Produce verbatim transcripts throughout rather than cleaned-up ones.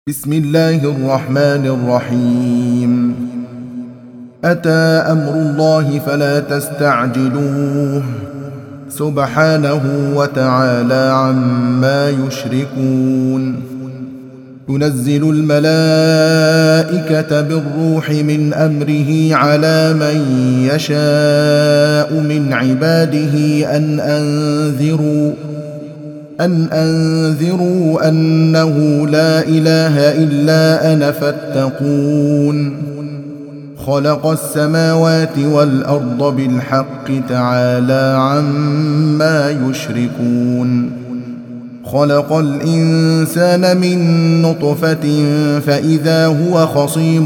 بسم الله الرحمن الرحيم. أتى أمر الله فلا تستعجلوه سبحانه وتعالى عما يشركون. ينزل الملائكة بالروح من أمره على من يشاء من عباده أن أنذروا أن أنذروا أنه لا إله إلا أنا فاتقون. خلق السماوات والأرض بالحق تعالى عما يشركون. خلق الإنسان من نطفة فإذا هو خصيم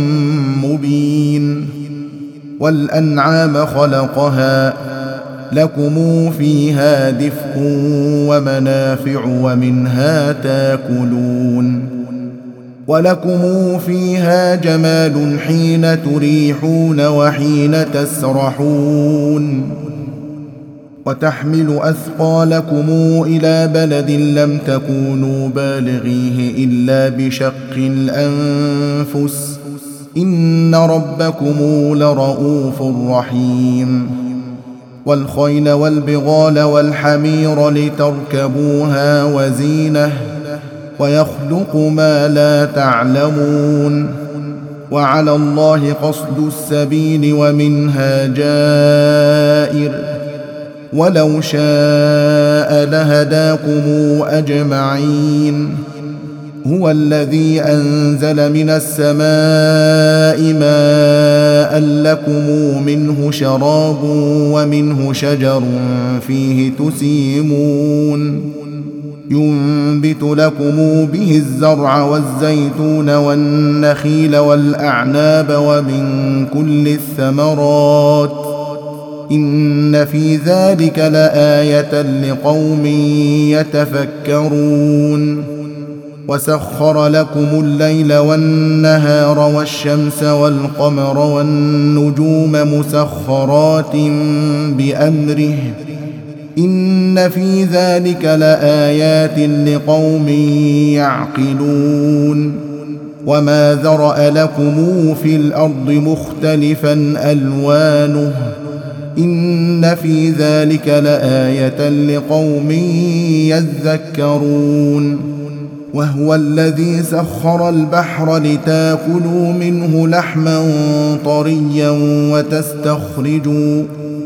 مبين. والأنعام خلقها لكم فيها دفء ومنافع ومنها تاكلون. ولكم فيها جمال حين تريحون وحين تسرحون. وتحمل أثقالكم إلى بلد لم تكونوا بالغيه إلا بشق الأنفس إن ربكم لرؤوف رحيم. والخيل والبغال والحمير لتركبوها وزينة ويخلق ما لا تعلمون. وعلى الله قصد السبيل ومنها جائر ولو شاء لهداكم أجمعين. هو الذي أنزل من السماء ماء لكم منه شراب ومنه شجر فيه تسيمون. ينبت لكم به الزرع والزيتون والنخيل والأعناب ومن كل الثمرات إن في ذلك لآية لقوم يتفكرون. وسخر لكم الليل والنهار والشمس والقمر والنجوم مسخرات بأمره إن في ذلك لآيات لقوم يعقلون. وما ذرأ لكم في الأرض مختلفا ألوانه إن في ذلك لآية لقوم يذكرون. وهو الذي سخر البحر لتاكلوا منه لحما طريا وتستخرجوا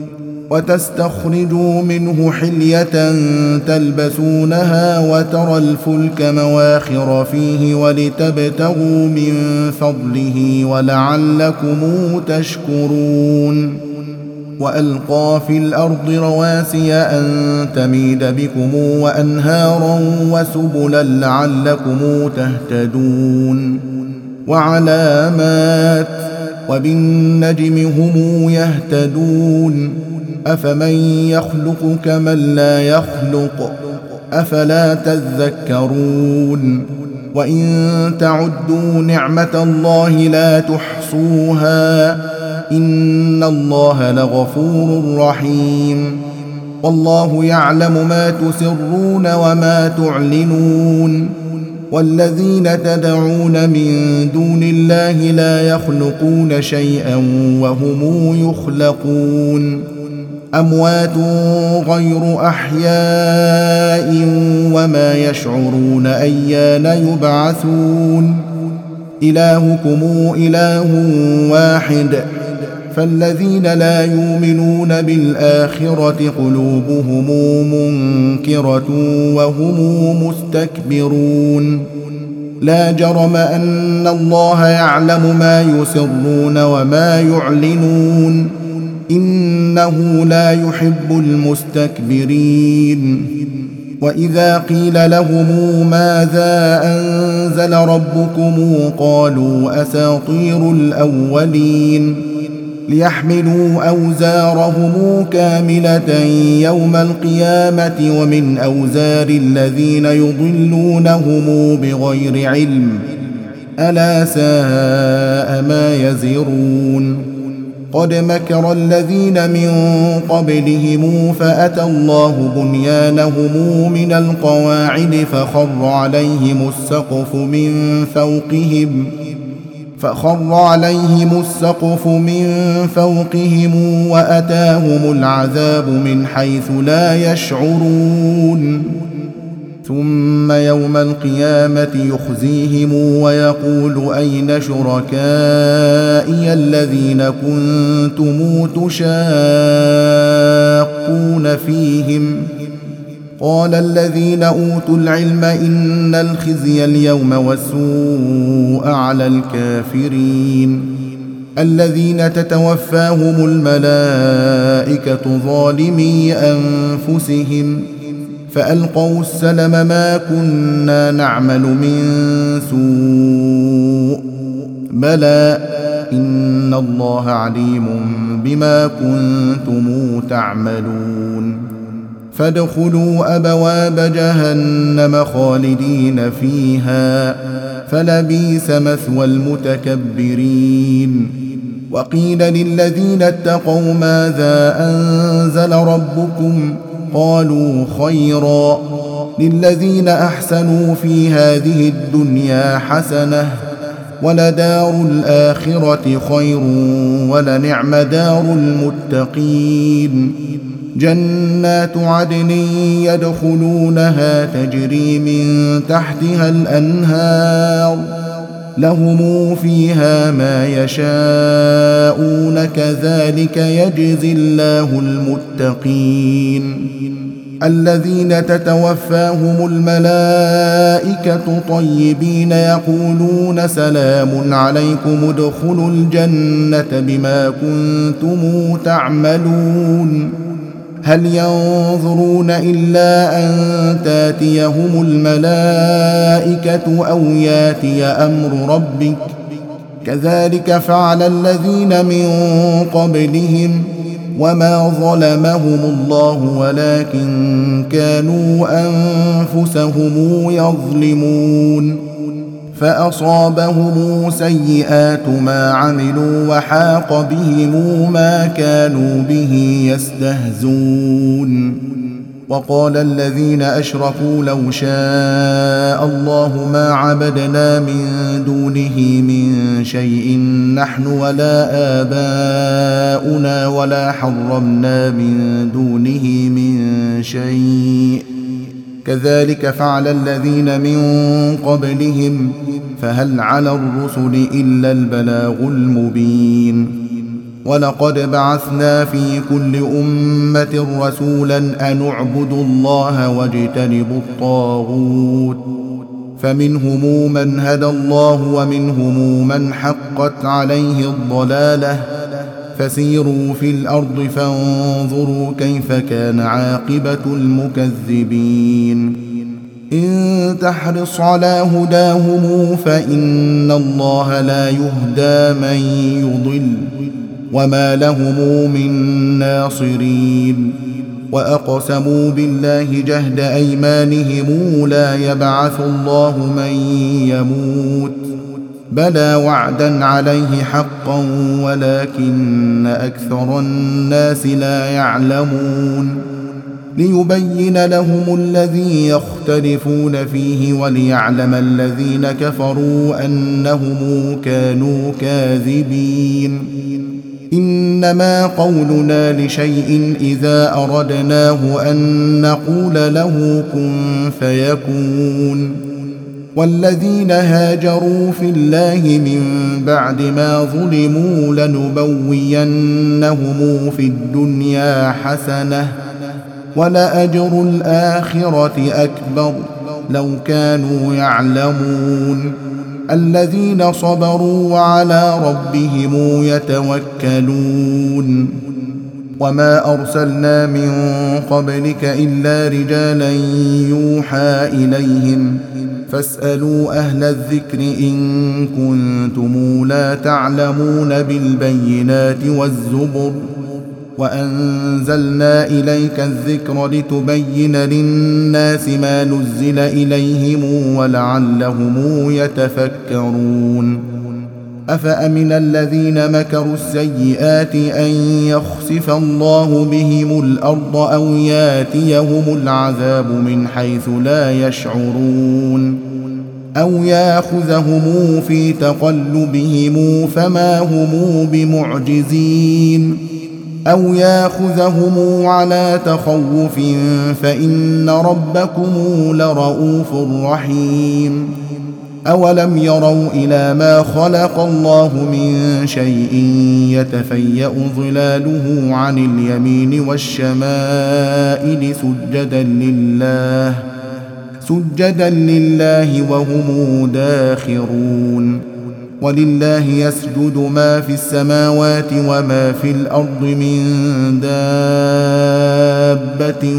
وتستخرجوا منه حلية تلبسونها وترى الفلك مواخر فيه ولتبتغوا من فضله ولعلكم تشكرون. وألقى في الأرض رواسي أن تميد بكم وأنهارا وسبلا لعلكم تهتدون. وعلامات وبالنجم هم يهتدون. أفمن يخلق كمن لا يخلق أفلا تذكرون. وإن تعدوا نعمة الله لا تحصوها إن الله لغفور رحيم. والله يعلم ما تسرون وما تعلنون. والذين تدعون من دون الله لا يخلقون شيئا وهم يخلقون. أموات غير أحياء وما يشعرون أيان يبعثون. إلهكم إله واحد فالذين لا يؤمنون بالآخرة قلوبهم منكرة وهم مستكبرون. لا جرم أن الله يعلم ما يسرون وما يعلنون إنه لا يحب المستكبرين. وإذا قيل لهم ماذا أنزل ربكم قالوا أساطير الأولين. ليحملوا أوزارهم كاملة يوم القيامة ومن أوزار الذين يضلونهم بغير علم ألا ساء ما يزرون. قد مكر الذين من قبلهم فأتى الله بنيانهم من القواعد فخر عليهم السقف من فوقهم فخر عليهم السقف من فوقهم وأتاهم العذاب من حيث لا يشعرون ثم يوم القيامة يخزيهم ويقول أين شركائي الذين كنتم تشاقون فيهم قال الذين أوتوا العلم إن الخزي اليوم والسوء على الكافرين الذين تتوفاهم الملائكة ظالمي أنفسهم فألقوا السلم ما كنا نعمل من سوء بلى إن الله عليم بما كنتم تعملون فادخلوا أبواب جهنم خالدين فيها فلبئس مثوى المتكبرين وقيل للذين اتقوا ماذا أنزل ربكم قالوا خيرا للذين أحسنوا في هذه الدنيا حسنة ولدار الآخرة خير ولنعم دار المتقين جنات عدن يدخلونها تجري من تحتها الأنهار لهم فيها ما يشاءون كذلك يجزي الله المتقين الذين تتوفاهم الملائكة طيبين يقولون سلام عليكم ادخلوا الجنة بما كنتم تعملون هل ينظرون إلا أن تاتيهم الملائكة أو ياتي أمر ربك كذلك فعل الذين من قبلهم وما ظلمهم الله ولكن كانوا أنفسهم يظلمون فأصابهم سيئات ما عملوا وحاق بهم ما كانوا به يستهزون وقال الذين أشركوا لو شاء الله ما عبدنا من دونه من شيء نحن ولا آباؤنا ولا حرمنا من دونه من شيء كذلك فعل الذين من قبلهم فهل على الرسل إلا البلاغ المبين ولقد بعثنا في كل أمة رسولا أن اعبدوا الله واجتنبوا الطاغوت فمنهم من هدى الله ومنهم من حقت عليه الضلالة فسيروا في الأرض فانظروا كيف كان عاقبة المكذبين إن تحرص على هداهم فإن الله لا يهدى من يضل وما لهم من ناصرين وأقسموا بالله جهد أيمانهم لا يبعث الله من يموت بلى وعدا عليه حقا ولكن أكثر الناس لا يعلمون ليبين لهم الذي يختلفون فيه وليعلم الذين كفروا أنهم كانوا كاذبين إنما قولنا لشيء إذا أردناه أن نقول له كن فيكون والذين هاجروا في الله من بعد ما ظلموا لنبوينهم في الدنيا حسنة ولأجر الآخرة أكبر لو كانوا يعلمون الذين صبروا وعلى ربهم يتوكلون وما أرسلنا من قبلك إلا رجالا يوحى إليهم فاسألوا أهل الذكر إن كنتم لا تعلمون بالبينات والزبر وأنزلنا إليك الذكر لتبين للناس ما نزل إليهم ولعلهم يتفكرون أفأمن الذين مكروا السيئات أن يخسف الله بهم الأرض أو ياتيهم العذاب من حيث لا يشعرون أو ياخذهم في تقلبهم فما هم بمعجزين أو ياخذهم على تخوف فإن ربكم لرؤوف رحيم أولم يروا إلى ما خلق الله من شيء يتفيأ ظلاله عن اليمين والشمائل سجدا لله سجدا لله وهم داخرون ولله يسجد ما في السماوات وما في الأرض من دابة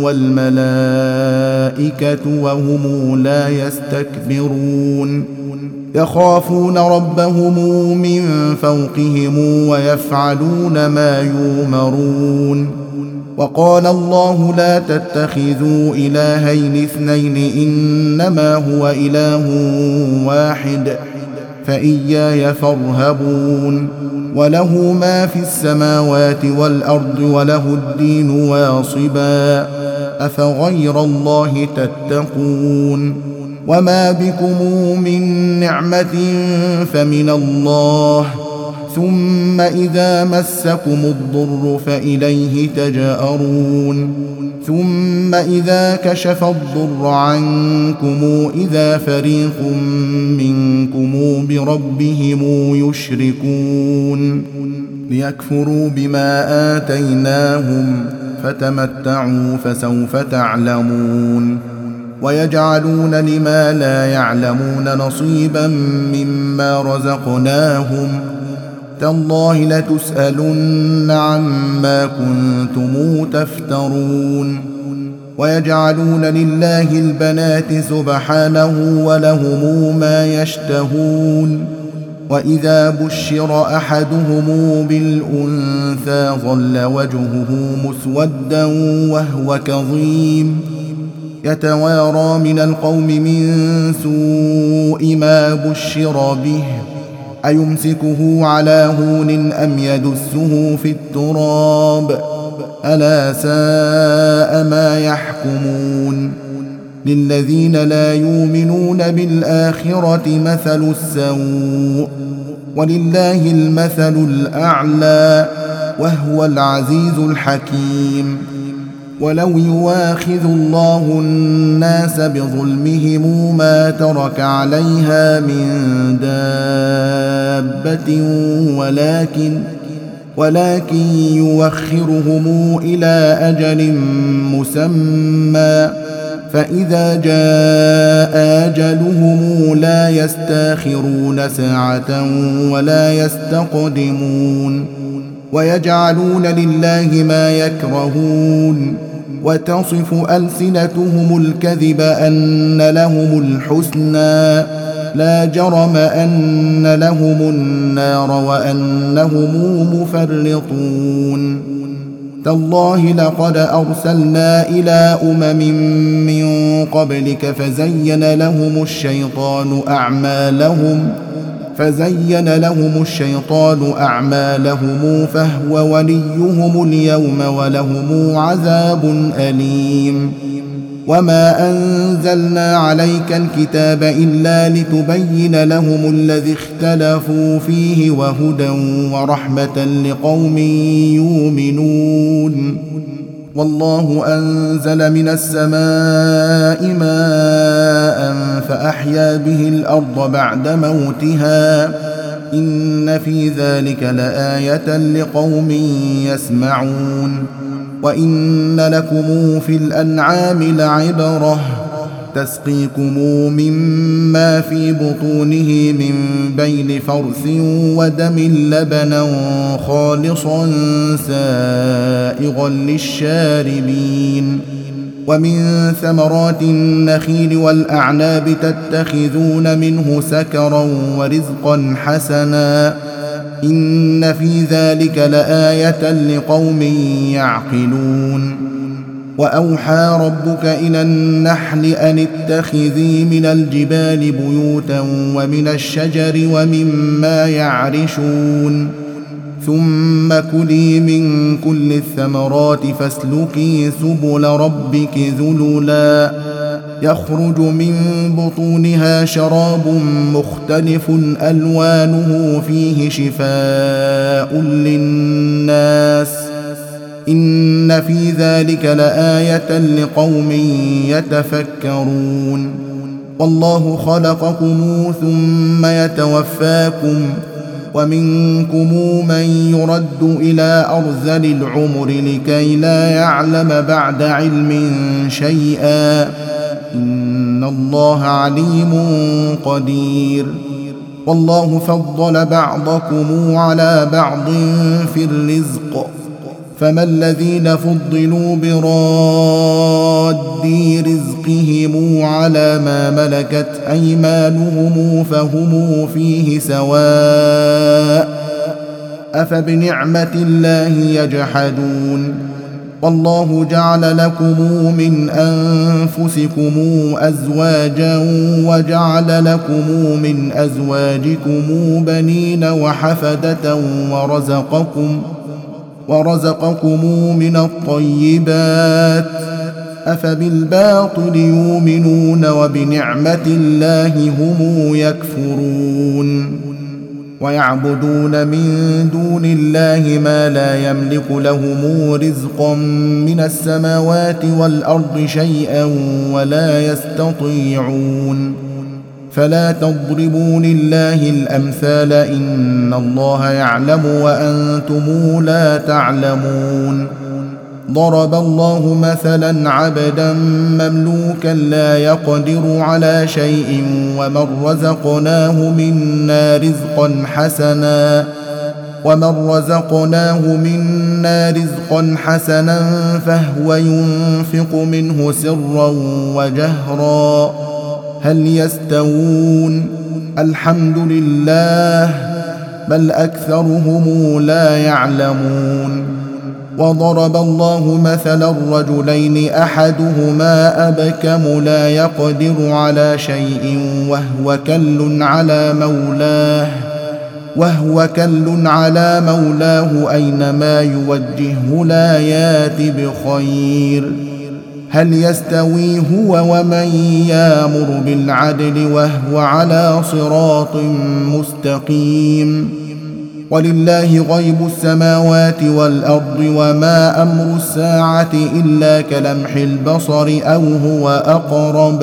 والملائكة وهم لا يستكبرون يخافون ربهم من فوقهم ويفعلون ما يؤمرون وقال الله لا تتخذوا إلهين اثنين إنما هو إله واحد فإياي فارهبون وله ما في السماوات والأرض وله الدين واصبا أفغير الله تتقون وما بكم من نعمة فمن الله ثم إذا مسكم الضر فإليه تجأرون ثم إذا كشف الضر عنكم إذا فريق منكم بربهم يشركون ليكفروا بما آتيناهم فتمتعوا فسوف تعلمون ويجعلون لما لا يعلمون نصيبا مما رزقناهم تالله لتسألن عما كنتم تفترون ويجعلون لله البنات سبحانه ولهم ما يشتهون وإذا بشر أحدهم بالأنثى ظل وجهه مسودا وهو كظيم يتوارى من القوم من سوء ما بشر به أيمسكه على هون أم يدسه في التراب ألا ساء ما يحكمون للذين لا يؤمنون بالآخرة مثل السوء ولله المثل الأعلى وهو العزيز الحكيم ولو يواخذ الله الناس بظلمهم ما ترك عليها من دابة ولكن ولكن يوخرهم إلى أجل مسمى فإذا جاء أجلهم لا يستاخرون ساعة ولا يستقدمون ويجعلون لله ما يكرهون وتصف ألسنتهم الكذب أن لهم الحسنى لا جرم أن لهم النار وأنهم مفرطون تالله لقد أرسلنا إلى أمم من قبلك فزين لهم الشيطان أعمالهم فزين لهم الشيطان أعمالهم فهو وليهم اليوم ولهم عذاب أليم وما أنزلنا عليك الكتاب إلا لتبين لهم الذي اختلفوا فيه وهدى ورحمة لقوم يؤمنون والله أنزل من السماء ماء فأحيا به الأرض بعد موتها إن في ذلك لآية لقوم يسمعون وإن لكم في الأنعام لعبرة تسقيكم مما في بطونه من بين فرث ودم لبنا خالصا سائغا للشاربين ومن ثمرات النخيل والأعناب تتخذون منه سكرا ورزقا حسنا إن في ذلك لآية لقوم يعقلون وأوحى ربك إلى النحل أن اتخذي من الجبال بيوتا ومن الشجر ومما يعرشون ثم كلي من كل الثمرات فاسلكي سبل ربك ذللا يخرج من بطونها شراب مختلف ألوانه فيه شفاء للناس إن في ذلك لآية لقوم يتفكرون والله خلقكم ثم يتوفاكم ومنكم من يرد إلى أرذل العمر لكي لا يعلم بعد علم شيئا إن الله عليم قدير والله فضل بعضكم على بعض في الرزق فما الذين فضلوا براد رزقهم على ما ملكت أيمانهم فهم فيه سواء أفبنعمة الله يجحدون والله جعل لكم من أنفسكم أزواجا وجعل لكم من أزواجكم بنين وحفدة ورزقكم ورزقكم من الطيبات أفبالباطل يؤمنون وبنعمة الله هم يكفرون ويعبدون من دون الله ما لا يملك لهم رزقا من السماوات والأرض شيئا ولا يستطيعون فلا تضربوا لله الأمثال إن الله يعلم وأنتم لا تعلمون ضرب الله مثلا عبدا مملوكا لا يقدر على شيء ومن رزقناه منا رزقا حسنا ومن رزقناه منا رزقا حسنا فهو ينفق منه سرا وجهرا هل يستوون الحمد لله بل أكثرهم لا يعلمون وضرب الله مثلا الرجلين أحدهما أبكم لا يقدر على شيء وهو كل على مولاه وهو كل على مولاه أينما يوجهه لا يات بخير هل يستوي هو ومن يامر بالعدل وهو على صراط مستقيم ولله غيب السماوات والأرض وما أمر الساعة إلا كلمح البصر أو هو أقرب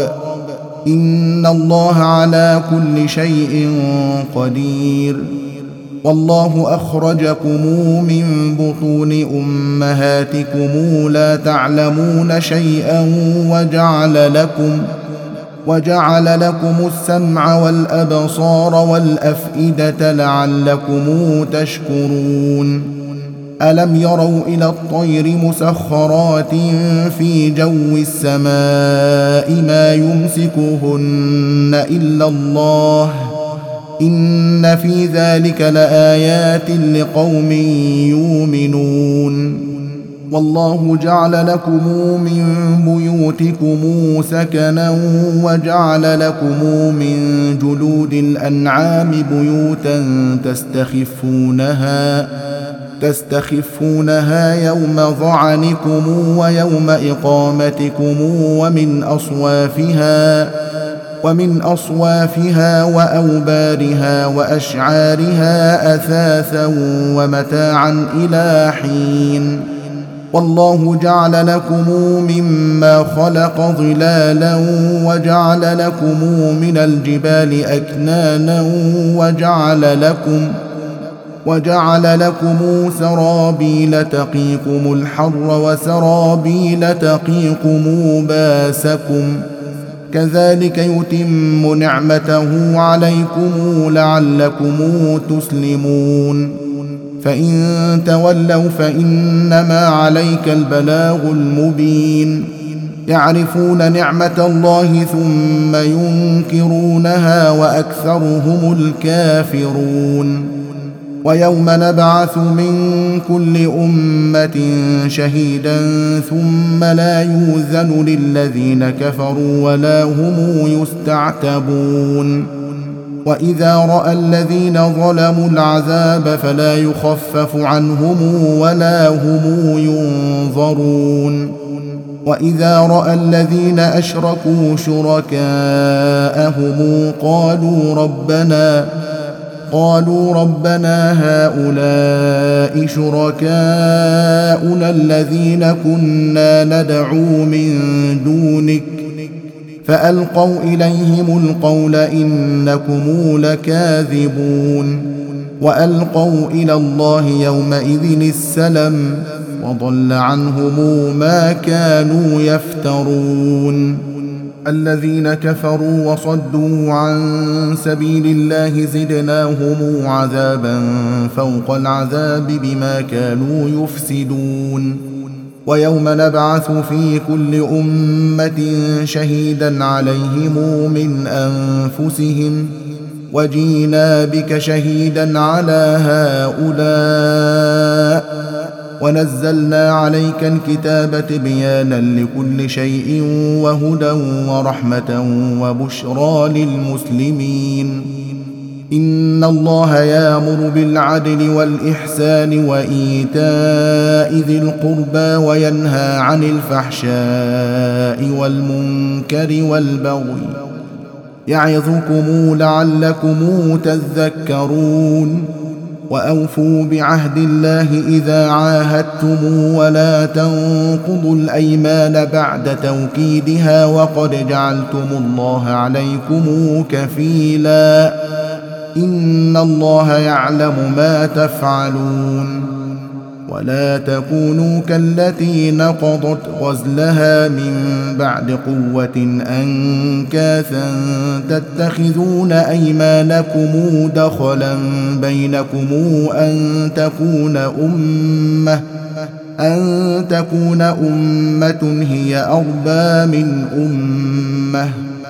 إن الله على كل شيء قدير والله أخرجكم من بطون أمهاتكم لا تعلمون شيئا وجعل لكم وجعل لكم السمع والأبصار والأفئدة لعلكم تشكرون ألم يروا إلى الطير مسخرات في جو السماء ما يمسكهن إلا الله إن في ذلك لآيات لقوم يؤمنون والله جعل لكم من بيوتكم سكنا وجعل لكم من جلود الأنعام بيوتا تستخفونها تستخفونها يوم ظعنكم ويوم إقامتكم ومن أصوافها ومن أصوافها وأوبارها وأشعارها أثاثا ومتاعا إلى حين والله جعل لكم مما خلق ظلالا وجعل لكم من الجبال أكنانا وجعل لكم وجعل لكم سرابيل تقيكم الحر وسرابيل تقيكم باسكم كذلك يتم نعمته عليكم لعلكم تسلمون فإن تولوا فإنما عليك البلاغ المبين يعرفون نعمة الله ثم ينكرونها وأكثرهم الكافرون ويوم نبعث من كل أمة شهيدا ثم لا يؤذن للذين كفروا ولا هم يستعتبون وإذا رأى الذين ظلموا العذاب فلا يخفف عنهم ولا هم ينظرون وإذا رأى الذين أشركوا شركاءهم قالوا ربنا قالوا ربنا هؤلاء شركاؤنا الذين كنا ندعو من دونك فألقوا إليهم القول إنكم لكاذبون وألقوا إلى الله يومئذ السلم وضل عنهم ما كانوا يفترون الذين كفروا وصدوا عن سبيل الله زدناهم عذابا فوق العذاب بما كانوا يفسدون ويوم نبعث في كل أمة شهيدا عليهم من أنفسهم وجينا بك شهيدا على هؤلاء ونزلنا عليك الكتاب تبيانا لكل شيء وهدى ورحمة وبشرى للمسلمين إن الله يأمر بالعدل والإحسان وإيتاء ذي القربى وينهى عن الفحشاء والمنكر والبغي يعظكم لعلكم تذكرون وأوفوا بعهد الله إذا عاهدتم ولا تنقضوا الأيمان بعد توكيدها وقد جعلتم الله عليكم كفيلا إن الله يعلم ما تفعلون ولا تكونوا كالتي نقضت غزلها من بعد قوة أنكاثا تتخذون أيمانكم دخلا بينكم أن تكون أمة أن تكون أمة هي أربى من أمة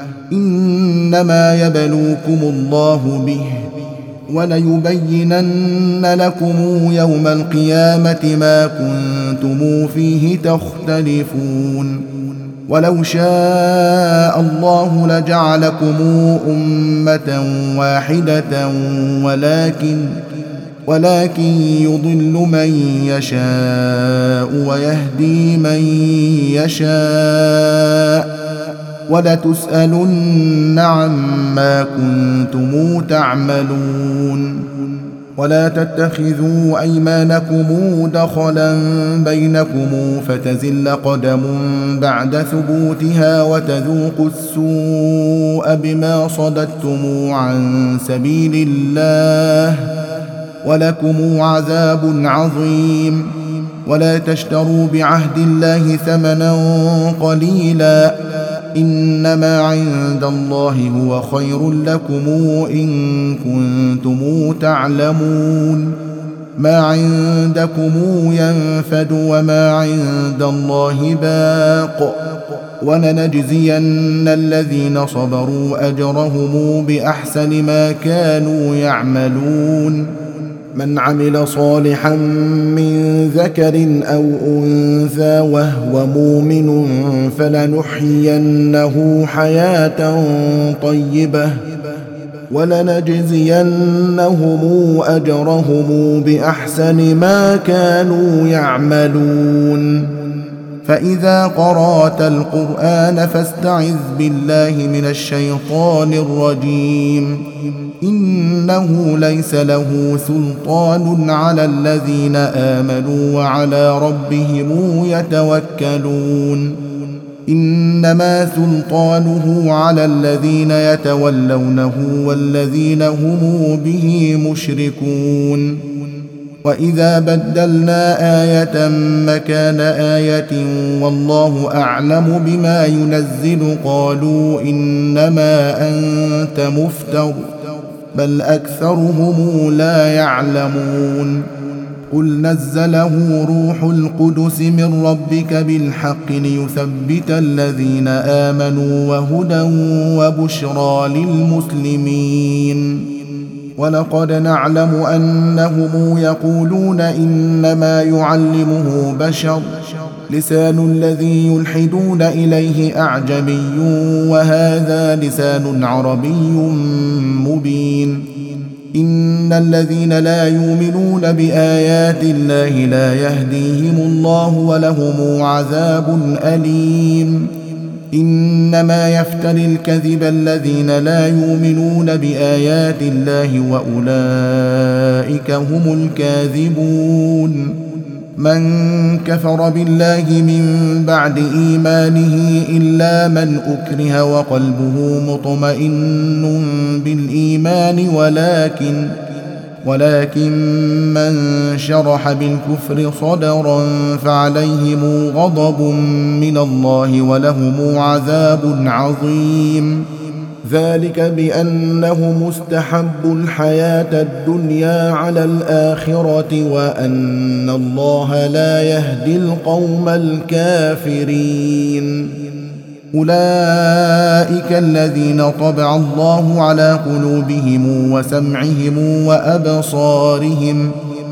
إنما يبلوكم الله به وليبينن لكم يوم القيامة ما كنتم فيه تختلفون ولو شاء الله لجعلكم أمة واحدة ولكن ولكن يضل من يشاء ويهدي من يشاء ولتسألن عما كنتم تعملون ولا تتخذوا أيمانكم دخلا بينكم فتزل قدم بعد ثبوتها وتذوقوا السوء بما صددتم عن سبيل الله ولكم عذاب عظيم ولا تشتروا بعهد الله ثمنا قليلا إنما عند الله هو خير لكم إن كنتم تعلمون ما عندكم ينفد وما عند الله باق ولنجزين الذين صبروا أجرهم بأحسن ما كانوا يعملون من عمل صالحا من ذكر أو أنثى وهو مؤمن فلنحيينه حياة طيبة ولنجزينهم أجرهم بأحسن ما كانوا يعملون فإذا قرأت القرآن فاستعذ بالله من الشيطان الرجيم إنه ليس له سلطان على الذين آمنوا وعلى ربهم يتوكلون إنما سلطانه على الذين يتولونه والذين هم به مشركون وإذا بدلنا آية مكان آية والله أعلم بما ينزل قالوا إنما أنت مفتر بل أكثرهم لا يعلمون قل نزله روح القدس من ربك بالحق ليثبت الذين آمنوا وهدى وبشرى للمسلمين ولقد نعلم أنهم يقولون إنما يعلمه بشر لسان الذي يلحدون إليه أعجمي وهذا لسان عربي مبين. إن الذين لا يؤمنون بآيات الله لا يهديهم الله ولهم عذاب أليم. إنما يفتري الكذب الذين لا يؤمنون بآيات الله وأولئك هم الكاذبون. من كفر بالله من بعد إيمانه إلا من أكره وقلبه مطمئن بالإيمان ولكن ولكن من شرح بالكفر صدرا فعليهم غضب من الله ولهم عذاب عظيم. ذلك بأنهم استحبوا الحياة الدنيا على الآخرة وأن الله لا يهدي القوم الكافرين. أولئك الذين طبع الله على قلوبهم وسمعهم وأبصارهم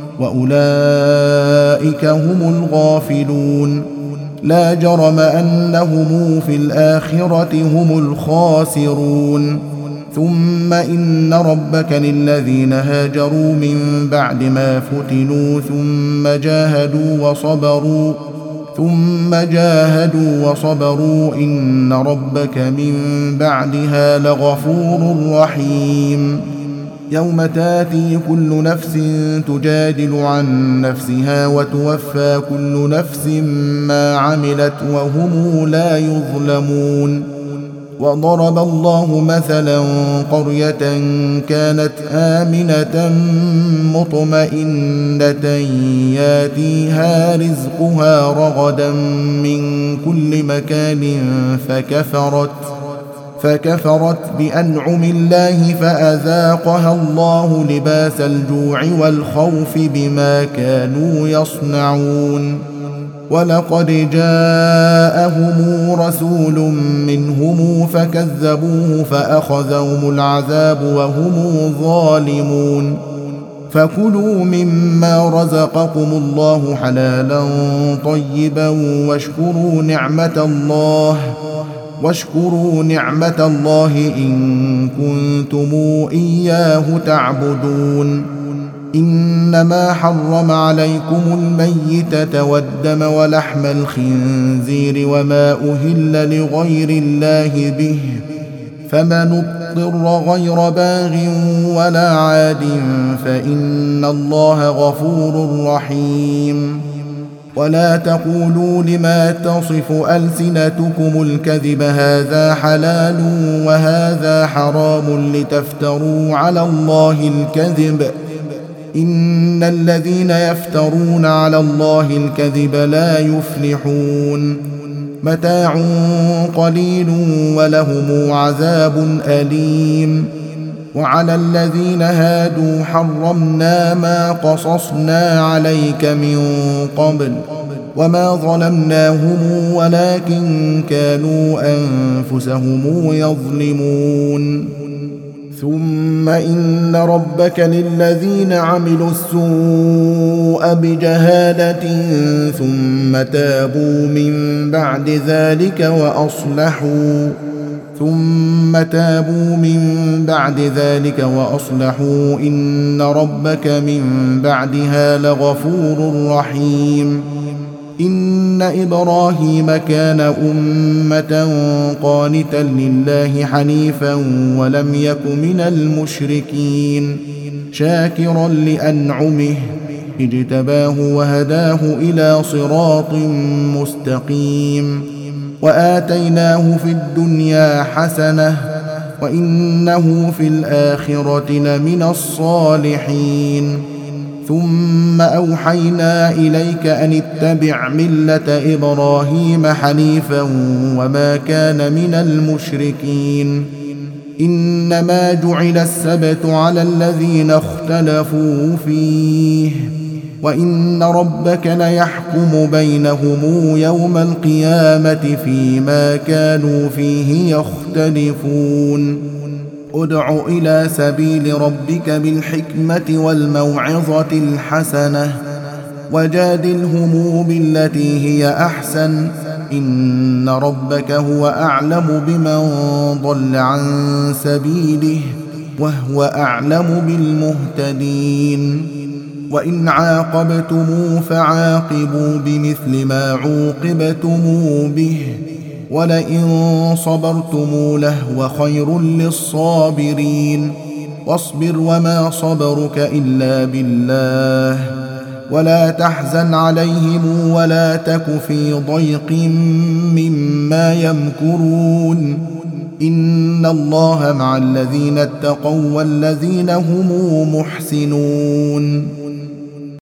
وأولئك هم الغافلون. لا جرم أنهم في الآخرة هم الخاسرون. ثم إن ربك للذين هاجروا من بعد ما فتنوا ثم جاهدوا وصبروا ثم جاهدوا وصبروا إن ربك من بعدها لغفور رحيم. يوم تاتي كل نفس تجادل عن نفسها وتوفى كل نفس ما عملت وهم لا يظلمون. وضرب الله مثلا قرية كانت آمنة مطمئنة ياتيها رزقها رغدا من كل مكان فكفرت فكفرت بأنعم الله فأذاقها الله لباس الجوع والخوف بما كانوا يصنعون. ولقد جاءهم رسول منهم فكذبوه فأخذهم العذاب وهم ظالمون. فكلوا مما رزقكم الله حلالا طيبا واشكروا نعمة الله واشكروا نعمة الله إن كنتم إياه تعبدون. إنما حرم عليكم الميتة والدم ولحم الخنزير وما أهل لغير الله به فمن اضطر غير باغ ولا عاد فإن الله غفور رحيم. ولا تقولوا لما تصف ألسنتكم الكذب هذا حلال وهذا حرام لتفتروا على الله الكذب إن الذين يفترون على الله الكذب لا يفلحون. متاع قليل ولهم عذاب أليم. وعلى الذين هادوا حرمنا ما قصصنا عليك من قبل وما ظلمناهم ولكن كانوا أنفسهم يظلمون. ثم إن ربك للذين عملوا السوء بجهالة ثم تابوا من بعد ذلك وأصلحوا ثم تابوا من بعد ذلك وأصلحوا إن ربك من بعدها لغفور رحيم. إن إبراهيم كان أمة قانتا لله حنيفا ولم يك من المشركين شاكرا لأنعمه اجتباه وهداه إلى صراط مستقيم. وآتيناه في الدنيا حسنة وإنه في الآخرة لمن الصالحين. ثم أوحينا إليك أن اتبع ملة إبراهيم حنيفا وما كان من المشركين. إنما جعل السبت على الذين اختلفوا فيه وإن ربك ليحكم بينهم يوم القيامة فيما كانوا فيه يختلفون. ادع إلى سبيل ربك بالحكمة والموعظة الحسنة وجادلهم بالتي هي أحسن إن ربك هو أعلم بمن ضل عن سبيله وهو أعلم بالمهتدين وإن عاقبتم فعاقبوا بمثل ما عوقبتم به ولئن صبرتم لهو خير للصابرين واصبر وما صبرك إلا بالله ولا تحزن عليهم ولا تك في ضيق مما يمكرون إن الله مع الذين اتقوا والذين هم محسنون